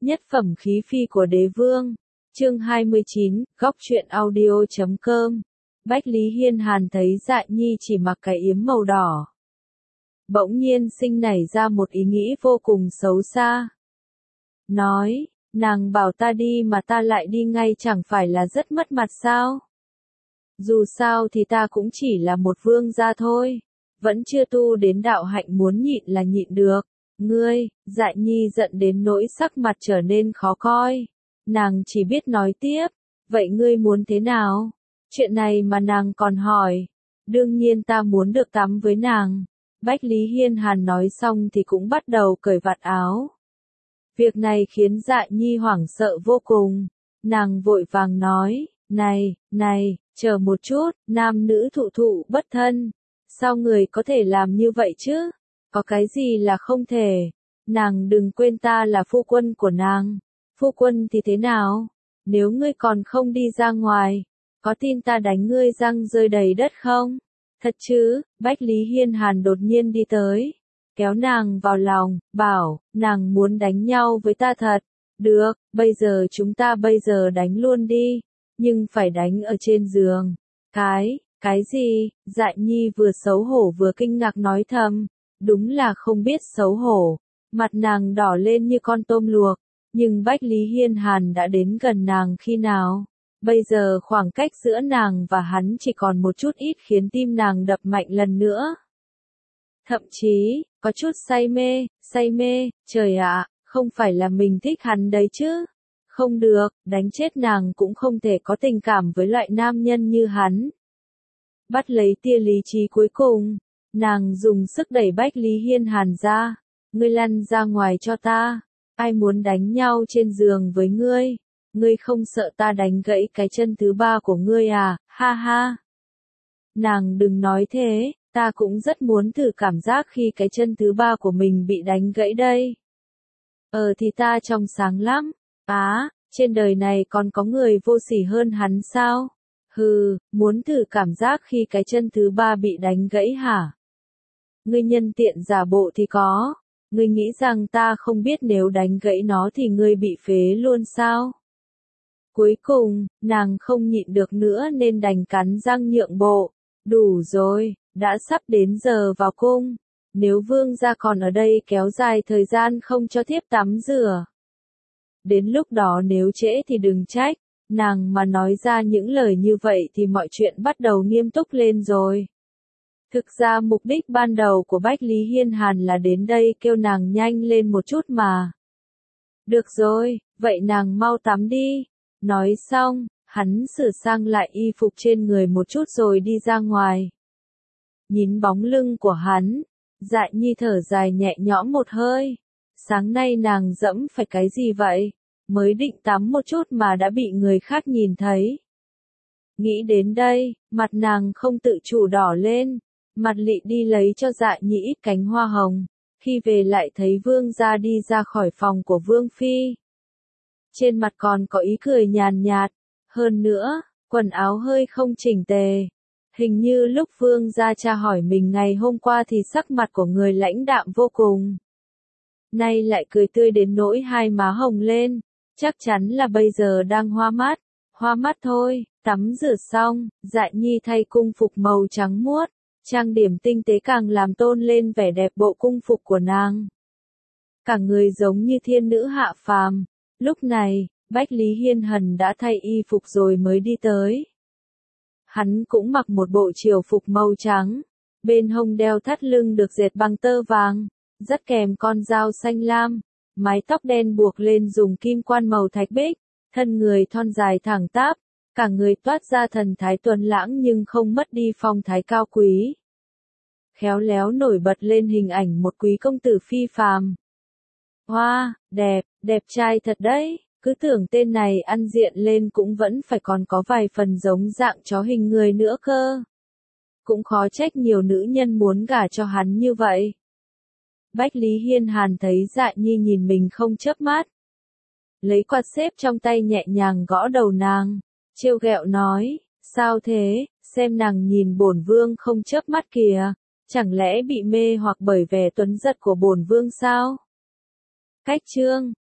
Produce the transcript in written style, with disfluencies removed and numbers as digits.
Nhất phẩm khí phi của đế vương. Chương 29, góc truyện audio.com. Bách Lý Hiên Hàn thấy Dạ Nhi chỉ mặc cái yếm màu đỏ. Bỗng nhiên sinh nảy ra một ý nghĩ vô cùng xấu xa. Nói, nàng bảo ta đi mà ta lại đi ngay chẳng phải là rất mất mặt sao? Dù sao thì ta cũng chỉ là một vương gia thôi. Vẫn chưa tu đến đạo hạnh muốn nhịn là nhịn được. Ngươi, Dạ Nhi giận đến nỗi sắc mặt trở nên khó coi. Nàng chỉ biết nói tiếp, vậy ngươi muốn thế nào? Chuyện này mà nàng còn hỏi. Đương nhiên ta muốn được tắm với nàng. Bách Lý Hiên Hàn nói xong thì cũng bắt đầu cởi vạt áo. Việc này khiến Dạ Nhi hoảng sợ vô cùng. Nàng vội vàng nói, này, chờ một chút, nam nữ thụ thụ bất thân. Sao người có thể làm như vậy chứ? Có cái gì là không thể? Nàng đừng quên ta là phu quân của nàng. Phu quân thì thế nào? Nếu ngươi còn không đi ra ngoài, có tin ta đánh ngươi răng rơi đầy đất không? Thật chứ? Bách Lý Hiên Hàn đột nhiên đi tới, kéo nàng vào lòng, bảo, nàng muốn đánh nhau với ta thật. Được, chúng ta bây giờ đánh luôn đi, nhưng phải đánh ở trên giường. Cái gì? Dạ Nhi vừa xấu hổ vừa kinh ngạc nói thầm, đúng là không biết xấu hổ. Mặt nàng đỏ lên như con tôm luộc, nhưng Bách Lý Hiên Hàn đã đến gần nàng khi nào? Bây giờ khoảng cách giữa nàng và hắn chỉ còn một chút ít khiến tim nàng đập mạnh lần nữa. Thậm chí, có chút say mê, trời ạ, không phải là mình thích hắn đấy chứ. Không được, đánh chết nàng cũng không thể có tình cảm với loại nam nhân như hắn. Bắt lấy tia lý trí cuối cùng, nàng dùng sức đẩy Bách Lý Hiên Hàn ra. Ngươi lăn ra ngoài cho ta. Ai muốn đánh nhau trên giường với ngươi? Ngươi không sợ ta đánh gãy cái chân thứ ba của ngươi à? Ha ha. Nàng đừng nói thế, ta cũng rất muốn thử cảm giác khi cái chân thứ ba của mình bị đánh gãy đây. Thì ta trong sáng lắm. Trên đời này còn có người vô sỉ hơn hắn sao? Hừ, muốn thử cảm giác khi cái chân thứ ba bị đánh gãy hả? Ngươi nhân tiện giả bộ thì có. Ngươi nghĩ rằng ta không biết nếu đánh gãy nó thì ngươi bị phế luôn sao? Cuối cùng, nàng không nhịn được nữa nên đành cắn răng nhượng bộ. Đủ rồi, đã sắp đến giờ vào cung. Nếu vương gia còn ở đây kéo dài thời gian không cho thiếp tắm rửa. Đến lúc đó nếu trễ thì đừng trách. Nàng mà nói ra những lời như vậy thì mọi chuyện bắt đầu nghiêm túc lên rồi. Thực ra mục đích ban đầu của Bách Lý Hiên Hàn là đến đây kêu nàng nhanh lên một chút mà. Được rồi, vậy nàng mau tắm đi. Nói xong, hắn sửa sang lại y phục trên người một chút rồi đi ra ngoài. Nhìn bóng lưng của hắn, Dạ Nhi thở dài nhẹ nhõm một hơi. Sáng nay nàng dẫm phải cái gì vậy? Mới định tắm một chút mà đã bị người khác nhìn thấy. Nghĩ đến đây, mặt nàng không tự chủ đỏ lên. Mặt lị đi lấy cho Dạ Nhi ít cánh hoa hồng. Khi về lại thấy vương gia đi ra khỏi phòng của vương phi. Trên mặt còn có ý cười nhàn nhạt. Hơn nữa, quần áo hơi không chỉnh tề. Hình như lúc vương gia tra hỏi mình ngày hôm qua thì sắc mặt của người lãnh đạm vô cùng. Nay lại cười tươi đến nỗi hai má hồng lên. Chắc chắn là bây giờ đang hoa mắt thôi. Tắm rửa xong, Dạ Nhi thay cung phục màu trắng muốt. Trang điểm tinh tế càng làm tôn lên vẻ đẹp bộ cung phục của nàng. Cả người giống như thiên nữ hạ phàm. Lúc này, Bách Lý Hiên Hàn đã thay y phục rồi mới đi tới. Hắn cũng mặc một bộ triều phục màu trắng. Bên hông đeo thắt lưng được dệt bằng tơ vàng. Dắt kèm con dao xanh lam. Mái tóc đen buộc lên dùng kim quan màu thạch bích. Thân người thon dài thẳng tắp. Cả người toát ra thần thái tuấn lãng nhưng không mất đi phong thái cao quý. Khéo léo nổi bật lên hình ảnh một quý công tử phi phàm. Hoa, đẹp trai thật đấy, cứ tưởng tên này ăn diện lên cũng vẫn phải còn có vài phần giống dạng chó hình người nữa cơ. Cũng khó trách nhiều nữ nhân muốn gả cho hắn như vậy. Bách Lý Hiên Hàn thấy Dạ Nhi nhìn mình không chớp mắt. Lấy quạt xếp trong tay nhẹ nhàng gõ đầu nàng, trêu ghẹo nói, sao thế, xem nàng nhìn bổn vương không chớp mắt kìa, chẳng lẽ bị mê hoặc bởi vẻ tuấn giật của bổn vương sao? Cách chương